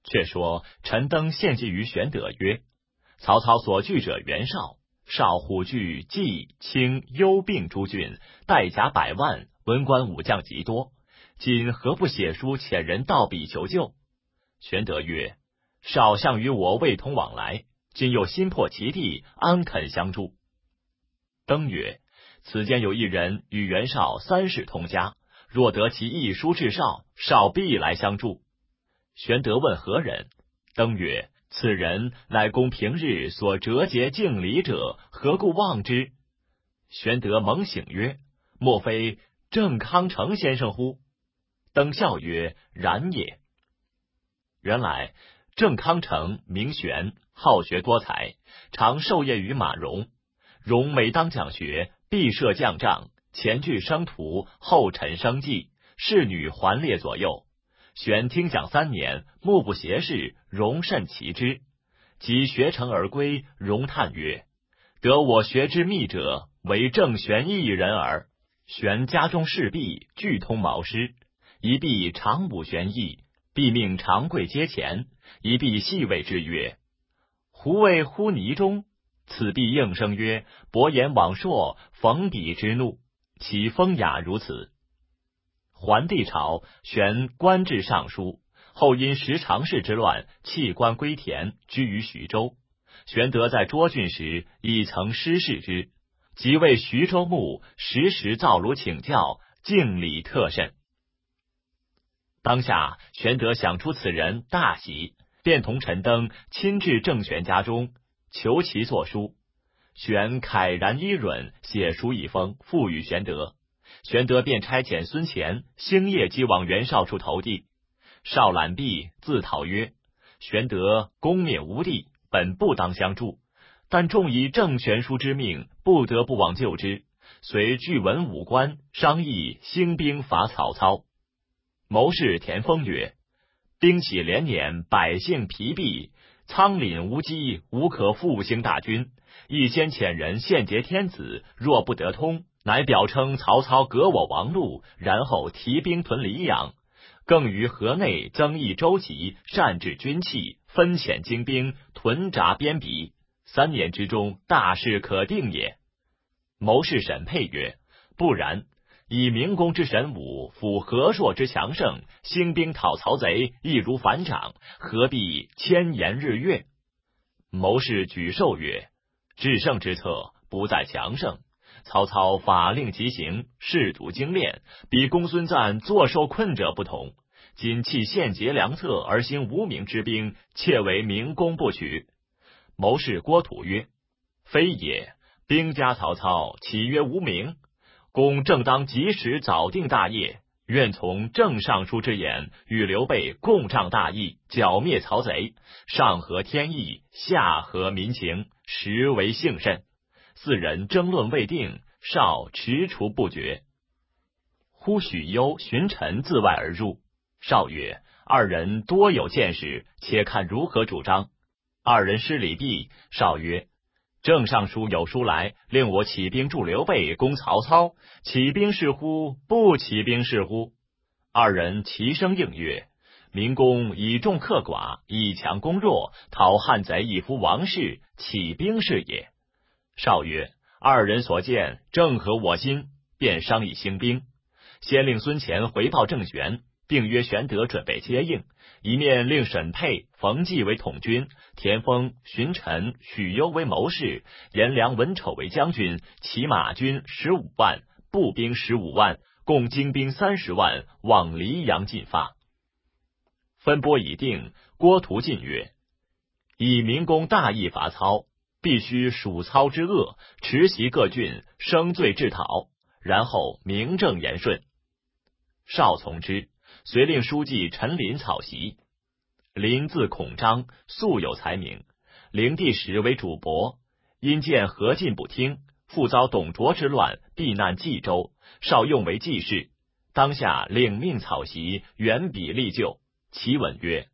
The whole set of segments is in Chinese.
却说陈登献计于玄德曰：曹操所惧者袁绍，绍虎踞冀青幽并诸郡，带甲100万，文官武将极多，今何不写书遣人到彼求救？玄德曰：绍向与我未通往来，今又心破其地，安肯相助？登曰：此间有一人与袁绍3世同家，若得其一书至绍，绍必来相助。玄德问何人？登曰：此人乃公平日所折节敬礼者，何故忘之？玄德猛醒曰：莫非郑康成先生乎？登笑曰：然也。原来郑康成名玄，好学多才，常授业于马融。融每当讲学，必设将帐，前具生徒，后陈生计，侍女环列左右。玄听讲3年，目不斜视，融甚奇之。及学成而归，融叹曰：得我学之秘者，唯郑玄一人耳。玄家中事毕，俱通毛诗，一必常武玄义，必命长贵阶前，一必细谓之曰：胡谓乎泥中？此必应声曰：伯言往硕，逢彼之怒。其风雅如此。桓帝朝，玄官至尚书，后因十常侍之乱，弃官归田，居于徐州。玄德在涿郡时，已曾师事之，即为徐州牧，时时造庐请教，敬礼特甚。当下玄德想出此人，大喜，便同陈登亲至郑玄家中，求其作书。玄慨然衣润，写书一封，付与玄德。玄德便差遣孙乾星夜即往袁绍处投递。绍览毕，自讨曰：玄德功灭无地，本不当相助，但众以郑玄书之命，不得不往救之，遂俱文武官商议兴兵伐曹操。谋士田丰曰：兵起连年，百姓疲弊，仓廪无机，无可复兴大军。亦先遣人献结天子，若不得通，乃表称曹操革我王路，然后提兵屯黎阳。更于河内增益舟楫，善治军器，分遣精兵，屯扎边鄙。3年之中，大事可定也。谋士沈沛曰：不然，以明公之神武，辅何硕之强盛，兴兵讨曹贼，易如反掌，何必千言日月？谋士举寿曰：制胜之策，不在强盛。曹操法令极行，士卒精练，比公孙瓒坐受困者不同。今弃献节良策而兴无名之兵，切为明公不取。谋士郭图曰：非也，兵家曹操，岂曰无名？公正当及时早定大业，愿从郑尚书之言，与刘备共倡大义，剿灭曹贼，上合天意，下合民情，实为幸甚。4人争论未定，绍踟蹰不决。忽许攸、荀臣自外而入。绍曰：2人多有见识，且看如何主张。2人施礼毕，绍曰：郑尚书有书来，令我起兵助刘备攻曹操，起兵是乎？不起兵是乎？2人齐声应曰：明公以众克寡，以强攻弱，讨汉贼以服王室，起兵是也。绍曰：2人所见正合我心，便商议兴兵。先令孙乾回报郑玄，并约玄德准备接应，一面令沈沛、冯骥为统军，田丰、荀臣、许攸为谋士，颜良、文丑为将军，骑马军15万，步兵15万，共精兵30万，往黎阳进发。分拨已定，郭图进曰：以明公大义伐操，必须数操之恶，持袭各郡，生罪治讨，然后名正言顺。绍从之，遂令书记陈琳草席。琳字孔章，素有才名，灵帝时为主簿，因见何进不听，复遭董卓之乱，避难冀州，绍用为记事。当下领命草席，原笔立就。其文曰：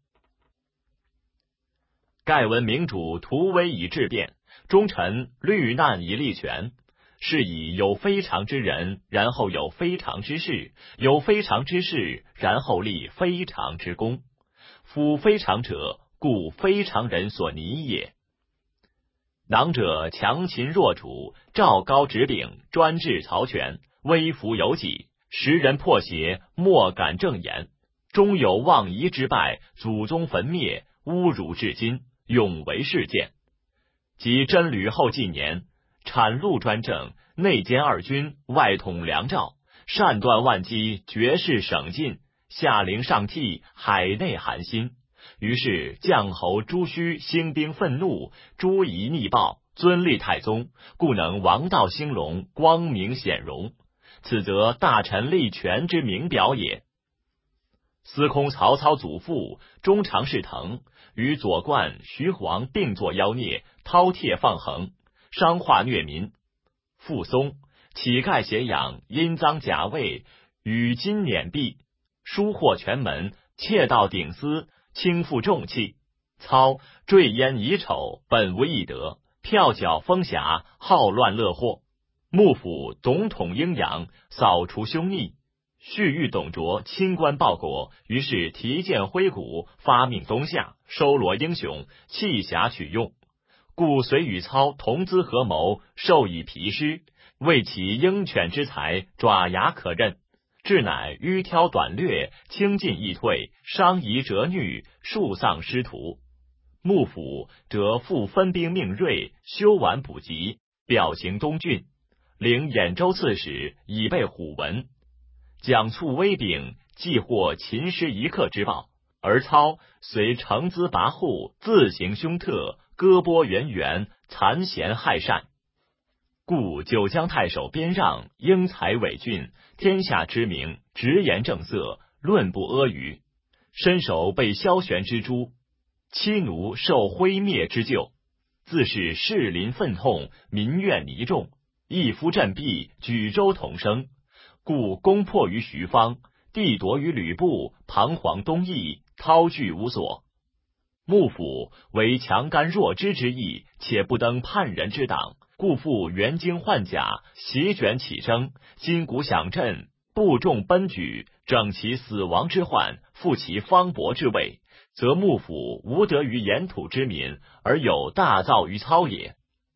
盖闻明主图威以治变，忠臣虑难以立权，是以有非常之人，然后有非常之事，有非常之事，然后立非常之功。 夫非常者，故非常人所拟也。囊者强秦弱楚，赵高执柄，专制曹权，威服有己，时人破邪，莫敢正言，终有妄夷之败，祖宗焚灭，侮辱至今，永为事件。及真吕后纪年，产禄专政，内兼二军，外统梁赵，擅断万机，绝世省尽，下令上替，海内寒心。于是将侯朱须兴兵愤怒，诸夷逆暴，尊立太宗，故能王道兴隆，光明显荣。此则大臣立权之明表也。司空曹操祖父中常侍腾，与左冠、徐晃并作妖孽，饕餮放横，伤化虐民。傅松乞丐挟养，阴赃假位，与金碾币，疏获权门，窃盗顶私，轻负重器。操坠烟以丑，本无义德，票缴风侠，好乱乐祸。幕府董统阴阳，扫除凶逆，蓄欲董卓清官报国，于是提剑挥鼓，发命东下，收罗英雄，弃侠取用。故遂与操同资合谋，授以皮师，为其鹰犬之才，爪牙可刃。至乃迂挑短略，轻进易退，伤夷折虐，数丧师徒。幕府则复分兵命锐，修完补给，表行东郡，领兖州刺史，以备虎文。蒋促威柄，既获秦师一刻之报，而操随乘资跋扈，自行凶特，割剥源源，残贤害善。故九江太守边让，英才伟俊，天下知名，直言正色，论不阿谀，身首被萧玄之诛，妻奴受灰灭之咎，自是士林愤痛，民怨弥众，一夫振臂，举州统生。故攻破于徐方，地夺于吕布，彷徨东翼，涛据无所。幕府为强干弱枝之意，且不登叛人之党，故复援京换甲，席卷起征，金鼓响震，部众奔举，整其死亡之患，复其方伯之位，则幕府无得于沿土之民，而有大造于操也。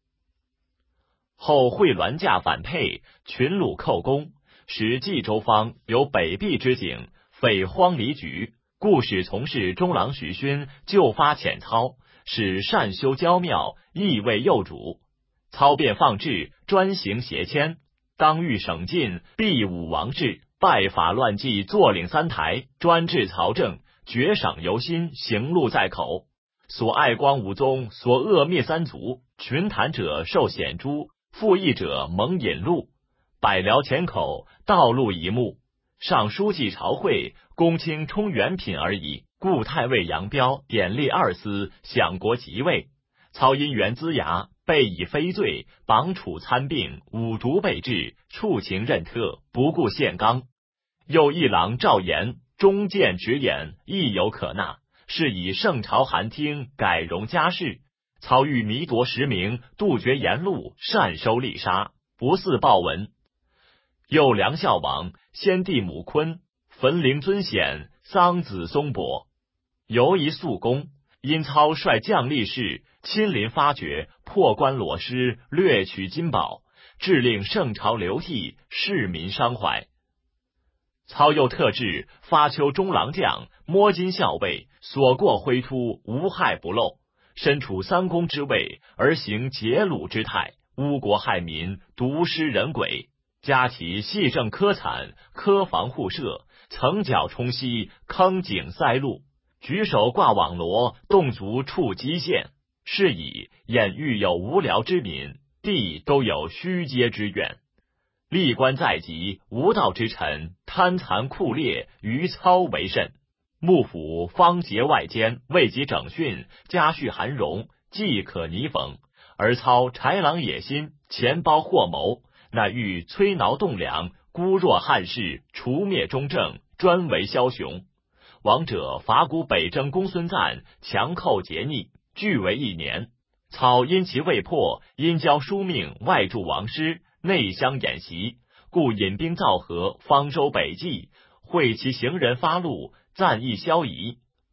后惠銮驾反沛，群虏寇攻，使冀州方有北壁之景，匪荒离局，故使从事中郎徐勋就发遣操，使善修郊庙，意为右主。操便放置，专行邪迁，当欲省尽，必武王制，败法乱纪，坐领三台，专制曹政，绝赏犹新，行路在口。所爱光武宗，所恶灭三族，群谈者受显诛，附议者蒙引路，百僚前口，道路一目。上书记朝会，公卿充元品而已。故太尉杨彪典立二司，享国即位。操因缘龇牙，被以非罪，绑处参并，五逐被治，处情任特，不顾宪纲。又议郎赵岩忠谏直言，亦有可纳，是以圣朝寒听，改容家事。操欲弥夺实名，杜绝言路，善收利杀，不似报文。又梁孝王先帝母坤，焚陵尊显，丧子松伯，犹疑肃公。因操率将力士亲临发掘，破关裸尸，掠取金宝，致令圣朝流涕，市民伤怀。操又特制发丘中郎将，摸金校尉，所过挥突，无害不漏，身处三公之位，而行劫掳之态，污国害民，毒施人鬼。加其细政苛惨，苛防互射，层角冲溪，坑井塞路，举手挂网罗，动足触基线。是以眼欲有无聊之民，地都有虚阶之怨。吏官在即，无道之臣，贪残酷烈，于操为甚。幕府方结外奸，未及整训，家畜寒荣，既可拟讽。而操豺狼野心，钱包祸谋，乃欲摧挠栋梁，孤弱汉室，除灭忠正，专为枭雄。王者伐古北征公孙瓒，强寇劫逆，俱为1年。操因其未破，因交书命，外助王师，内相演习，故引兵造河，方舟北进，会其行人发怒，暂易消夷。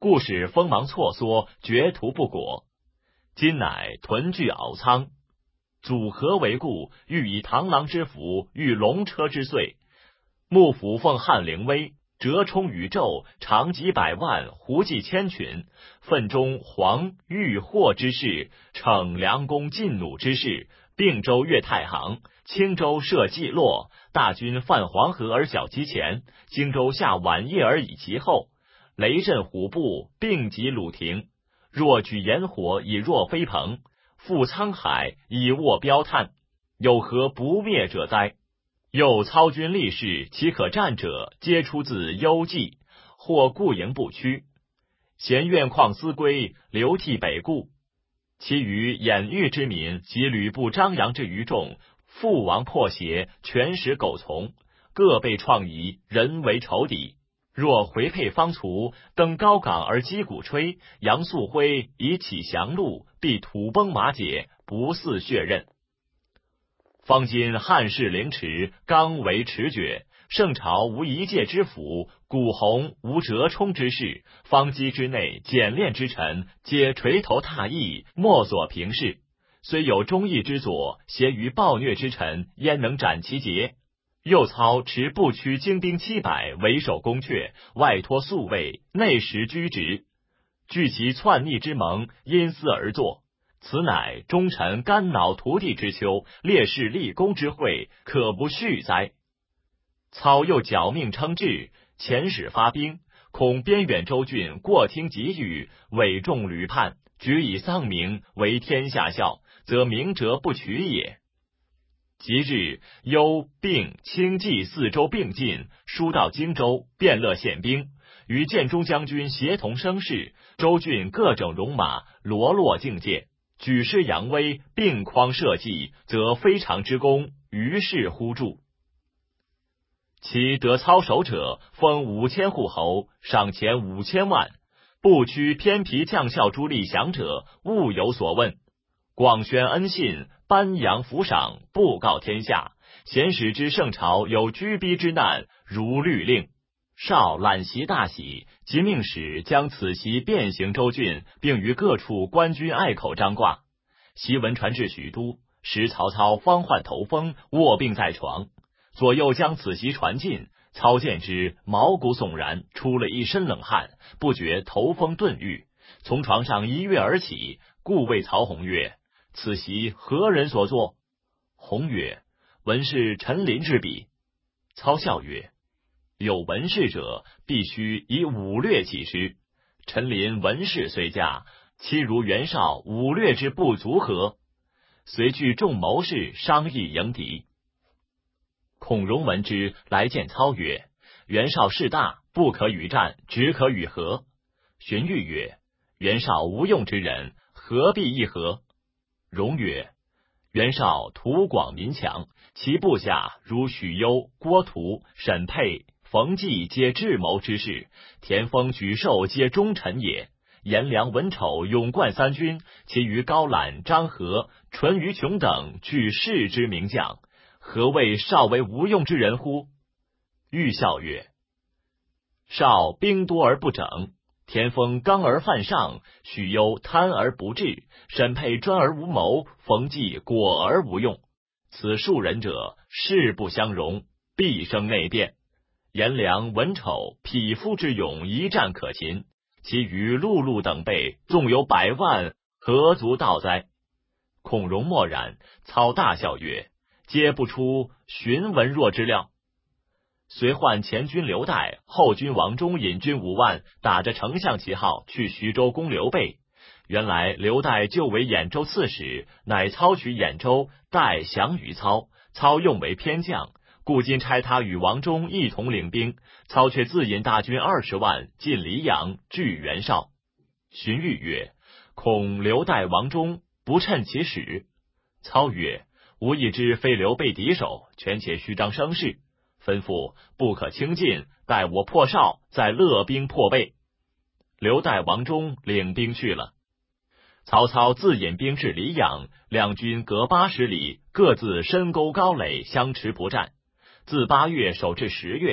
故使锋芒错缩，决图不果。今乃屯聚敖仓，组合为故，欲以螳螂之服，御龙车之岁。幕府奉汉灵威，折冲宇宙，长几百万，胡骑千群，奋中黄玉祸之势，逞良弓劲弩之势，并州越太行，青州设济洛，大军泛黄河而小其前，荆州下晚夜而以其后，雷震虎步，并及鲁庭。若举炎火以若飞鹏，赴沧海以卧标炭，有何不灭者哉？又操军力士，其可战者，皆出自幽蓟，或固营不屈。咸愿旷思归，流涕北顾。其余掩域之民及吕布、张扬之余众，父王破邪，全使苟从，各被创夷，人为仇敌。若回沛方卒，登高岗而击鼓吹，杨素辉以启降路，必土崩马解，不似血刃。方今汉室凌迟，刚为持绝，圣朝无一介之辅，古洪无折冲之势，方机之内，简练之臣，皆垂头踏翼，莫所平视。虽有忠义之佐，挟于暴虐之臣，焉能斩其节？右操持不屈精兵700，为守宫阙，外托宿卫，内实居职，据其篡逆之盟，因私而作。此乃忠臣肝脑涂地之秋，烈士立功之会，可不恤哉？操又矫命称制，遣使发兵，恐边远州郡过听急语，委众屡叛，举以丧名，为天下笑，则明哲不取也。即日幽并清冀4州并进，疏到荆州，遍勒宪兵，与建中将军协同声势，州郡各整戎马，罗络境界，举师扬威，并匡社稷，则非常之功，于是乎助。其得操守者，封5000户侯，赏钱5000万。不屈偏皮将校诸立降者，勿有所问。广宣恩信，颁扬抚赏，布告天下。贤使之圣朝有居逼之难，如律令。少览习大喜，即命使将此檄遍行州郡，并于各处官军隘口张挂。檄文传至许都，时曹操方患头风，卧病在床。左右将此檄传进，操见之，毛骨悚然，出了一身冷汗，不觉头风顿愈，从床上一跃而起，故谓曹洪曰：“此檄何人所作？”洪曰：“文是陈琳之笔。”操笑曰：“有文士者，必须以武略起之。陈琳文士虽佳，其如袁绍武略之不足何？”遂聚众谋士商议迎敌。孔融闻之，来见操曰：“袁绍势大，不可与战，只可与和。”荀彧曰：“袁绍无用之人，何必议和？”融曰：“袁绍图广民强，其部下如许攸、郭图、沈沛、冯骥皆智谋之士，田丰、沮授皆忠臣也。颜良、文丑、勇冠三军，其余高览、张合、淳于琼等，俱士之名将，何谓绍为无用之人乎？”彧笑曰：“绍兵多而不整，田丰刚而犯上，许攸贪而不治，沈沛专而无谋，冯骥果而无用。此数人者，势不相容，必生内变。颜良、文丑、匹夫之勇，一战可擒，其余碌碌等辈，纵有100万，何足道哉？”孔融默然，操大笑曰：“皆不出荀文若之料。”随唤前军刘岱、后军王忠引军5万，打着丞相旗号去徐州攻刘备。原来刘岱就为兖州刺史，乃操取兖州，岱降于操，操用为偏将，故今差他与王忠一同领兵。操却自引大军20万进黎阳，拒袁绍。荀彧曰：“恐刘岱、王忠不趁其使。”操曰：“吾亦知非刘备敌手，权且虚张声势。”吩咐不可轻进，待我破绍，再勒兵破备。刘岱、王忠领兵去了。曹操自引兵至黎阳，两军隔80里，各自深沟高垒，相持不战。自8月守至10月，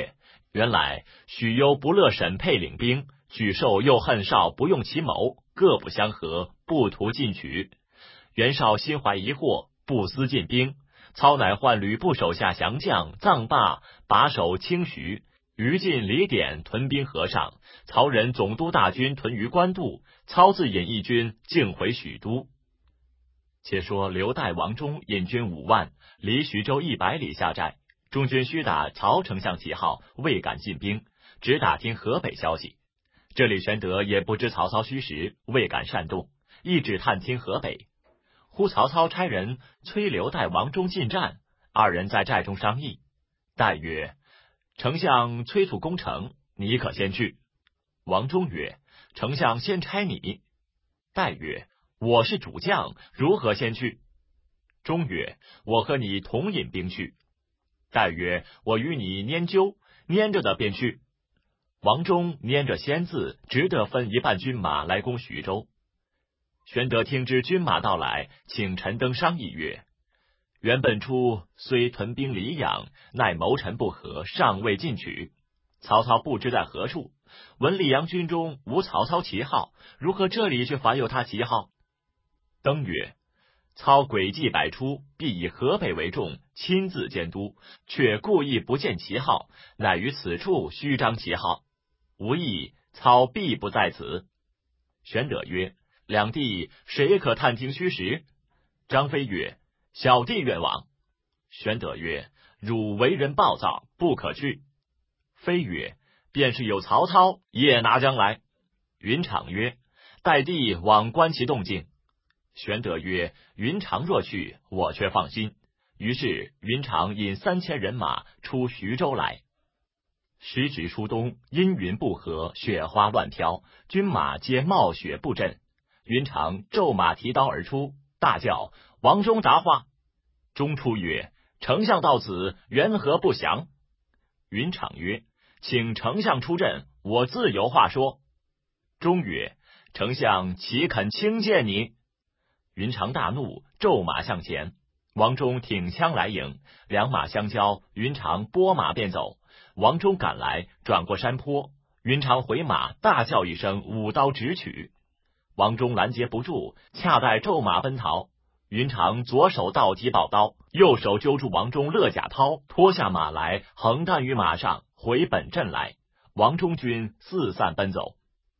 原来许攸不乐沈沛领兵，沮授又恨少不用其谋，各不相合，不图进取。袁绍心怀疑惑，不思进兵，操乃唤吕布手下降将臧霸把守清徐，于禁、李典屯兵河上，曹仁总督大军屯于官渡，操自引一军径回许都。且说刘岱、王忠引军5万，离徐州100里下寨，中军须打曹丞相旗号，未敢进兵，只打听河北消息。这里玄德也不知曹操虚实，未敢擅动，一指探听河北。忽曹操差人催刘岱、王忠进战，二人在寨中商议。岱曰：丞相催促攻城，你可先去。王忠曰：丞相先差你。岱曰：我是主将，如何先去？忠曰：我和你同引兵去。岱曰：我与你拈阄，拈着的便去。王忠拈着先字，只得分一半军马来攻徐州。玄德听知军马到来，请陈登商议曰：原本初虽屯兵黎阳，奈谋臣不和，尚未进取。曹操不知在何处，闻黎阳军中无曹操旗号，如何这里却反有他旗号？登曰：操诡计百出，必以河北为重，亲自监督，却故意不见旗号，乃于此处虚张旗号。无益，操必不在此。玄德曰：两地谁可探听虚实？张飞曰：小弟愿往。玄德曰：汝为人暴躁，不可去。飞曰：便是有曹操，夜拿将来。云长曰：待弟往观其动静。玄德曰：云长若去，我却放心。于是云长引3000人马出徐州来。时值初冬，阴云不和，雪花乱飘，军马皆冒雪布阵。云长骤马提刀而出，大叫：王忠答话。忠出曰：丞相到此，缘何不降？云长曰：请丞相出阵，我自有话说。忠曰：丞相岂肯轻见你？云长大怒，骤马向前。王忠挺枪来迎，两马相交，云长拨马便走。王忠赶来，转过山坡，云长回马，大叫一声，舞刀直取。王忠拦截不住，恰待骤马奔逃，云长左手倒提宝刀，右手揪住王忠勒甲绦，脱下马来，横担于马上，回本阵来。王忠军四散奔走。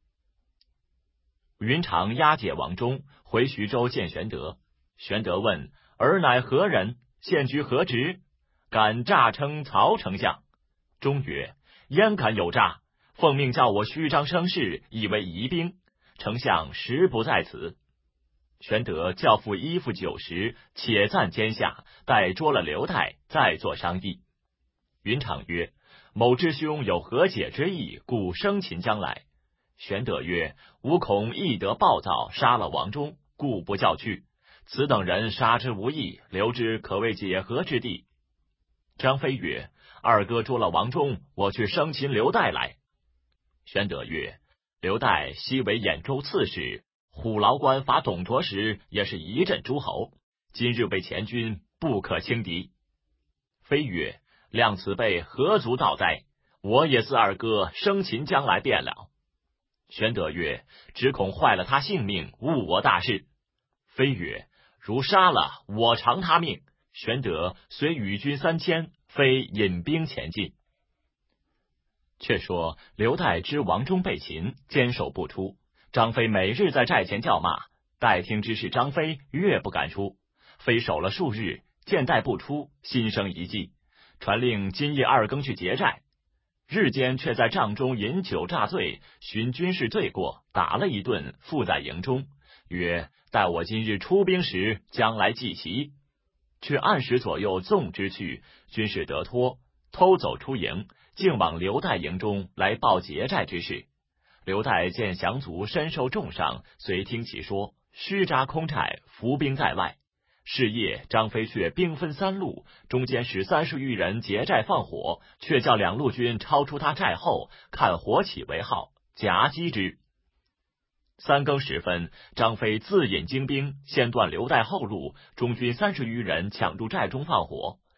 云长押解王忠回徐州见玄德。玄德问：尔乃何人？现居何职？敢诈称曹丞相？忠曰：焉敢有诈？奉命叫我虚张声势，以为疑兵。丞相实不在此。玄德叫付衣服酒食，且暂监下，待捉了刘岱，再作商议。云长曰：某之兄有和解之意，故生擒将来。玄德曰：吾恐亦得暴躁，杀了王忠，故不叫去。此等人杀之无益，留之可谓解和之地。张飞曰：二哥捉了王忠，我去生擒刘岱来。玄德曰：刘岱昔为兖州刺史，虎牢关伐董卓时也是一阵诸侯，今日被前军，不可轻敌。飞曰：谅此辈何足道哉？我也似二哥生擒将来便了。玄德曰：只恐坏了他性命，误我大事。飞曰：如杀了，我偿他命。玄德遂与军3000，飞引兵前进。却说刘岱知王忠被擒，坚守不出。张飞每日在寨前叫骂，待听之事张飞越不敢出。飞守了数日，见岱不出，心生一计，传令今夜2更去劫寨。日间却在帐中饮酒诈醉，寻军士罪过，打了一顿，附在营中，曰：待我今日出兵时，将来祭旗。却暗时左右纵之去，军士得脱，偷走出营，竟往刘岱营中来报劫寨之事。刘岱见降卒身受重伤，遂听其说，虚扎空寨，伏兵在外。是夜，张飞却兵分3路，中间使30余人劫寨放火，却叫2路军超出他寨后，看火起为号，夹击之。3更时分，张飞自引精兵，先断刘岱后路，中军30余人抢入寨中放火。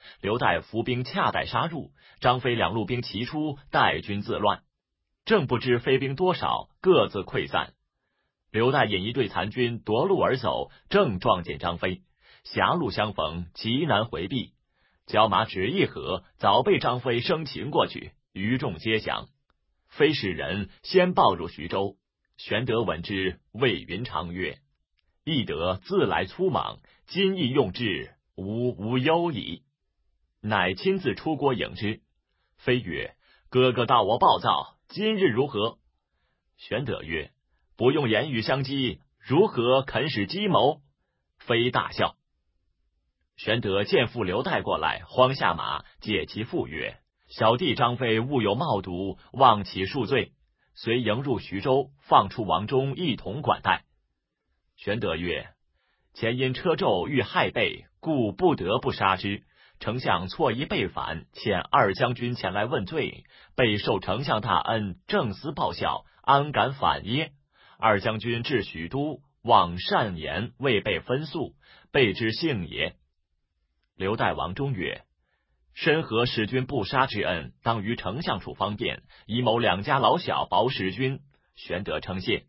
刘岱伏兵恰待杀入，张飞两路兵齐出，待军自乱。正不知飞兵多少，各自溃散。刘岱引一队残军夺路而走，正撞见张飞，狭路相逢，极难回避。交马只一合，早被张飞生擒过去，余众皆降。飞使人先报入徐州，玄德闻之，谓云长曰：翼德自来粗莽，今亦用之，无忧矣。乃亲自出郭迎之。飞曰：哥哥道我暴躁，今日如何？玄德曰：不用言语相激，如何肯使计谋？飞大笑。玄德见父刘岱过来，慌下马，解其父曰：小弟张飞误有冒渎，望其恕罪。遂迎入徐州，放出王忠一同管待。玄德曰：前因车胄欲害备，故不得不杀之。丞相错疑备反，遣二将军前来问罪，备受丞相大恩，正思报效，安敢反耶？二将军至许都，望善言未被分诉，备之幸也。刘岱王忠曰：申何使君不杀之恩，当于丞相处方便，以谋两家老小保使君。玄德称谢。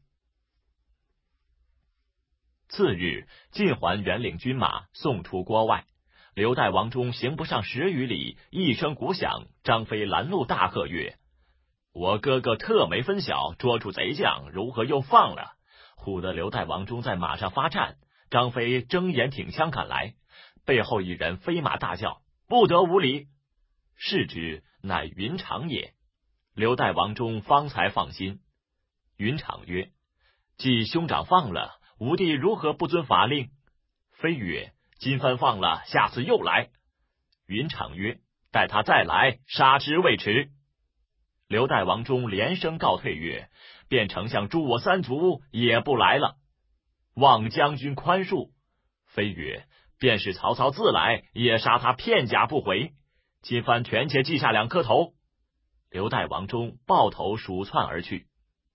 次日，尽还元领军马，送出郭外。刘岱王忠行不上10余里，一声鼓响，张飞拦路大喝曰：我哥哥特没分晓，捉住贼将，如何又放了？唬得刘岱王忠在马上发战，张飞睁眼挺枪赶来，背后一人飞马大叫：不得无礼！视之，乃云长也。刘岱王忠方才放心。云长曰：既兄长放了，吾弟如何不遵法令？飞曰：今番放了，下次又来。云长曰：待他再来，杀之未迟。刘岱王忠连声告退曰：便丞相诛我3族，也不来了。望将军宽恕。飞曰：便是曹操自来，也杀他片甲不回。今番权且记下2颗头。刘岱王忠抱头鼠窜而去。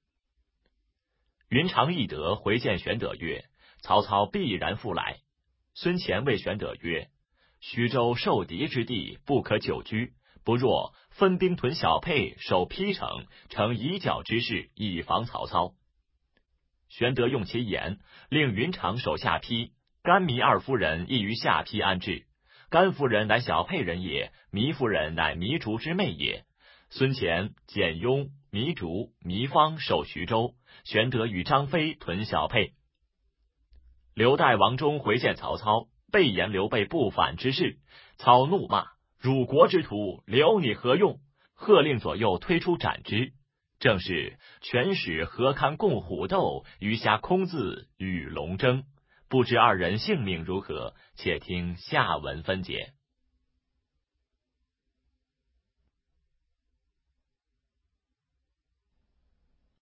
云长翼德回见玄德曰：曹操必然复来。孙乾谓玄德曰：徐州受敌之地，不可久居，不若分兵屯小沛，守邳城，成以剿之势，以防曹操。玄德用其言，令云长守下邳，甘糜2夫人亦于下邳安置。甘夫人乃小沛人也，糜夫人乃糜竺之妹也。孙乾、简雍、糜竺、糜芳守徐州，玄德与张飞屯小沛。刘岱王忠回见曹操，备言刘备不反之事。操怒骂：辱国之徒，留你何用？喝令左右推出斩之。正是权使何堪共虎斗，鱼虾空自与龙争。不知二人性命如何，且听下文分解。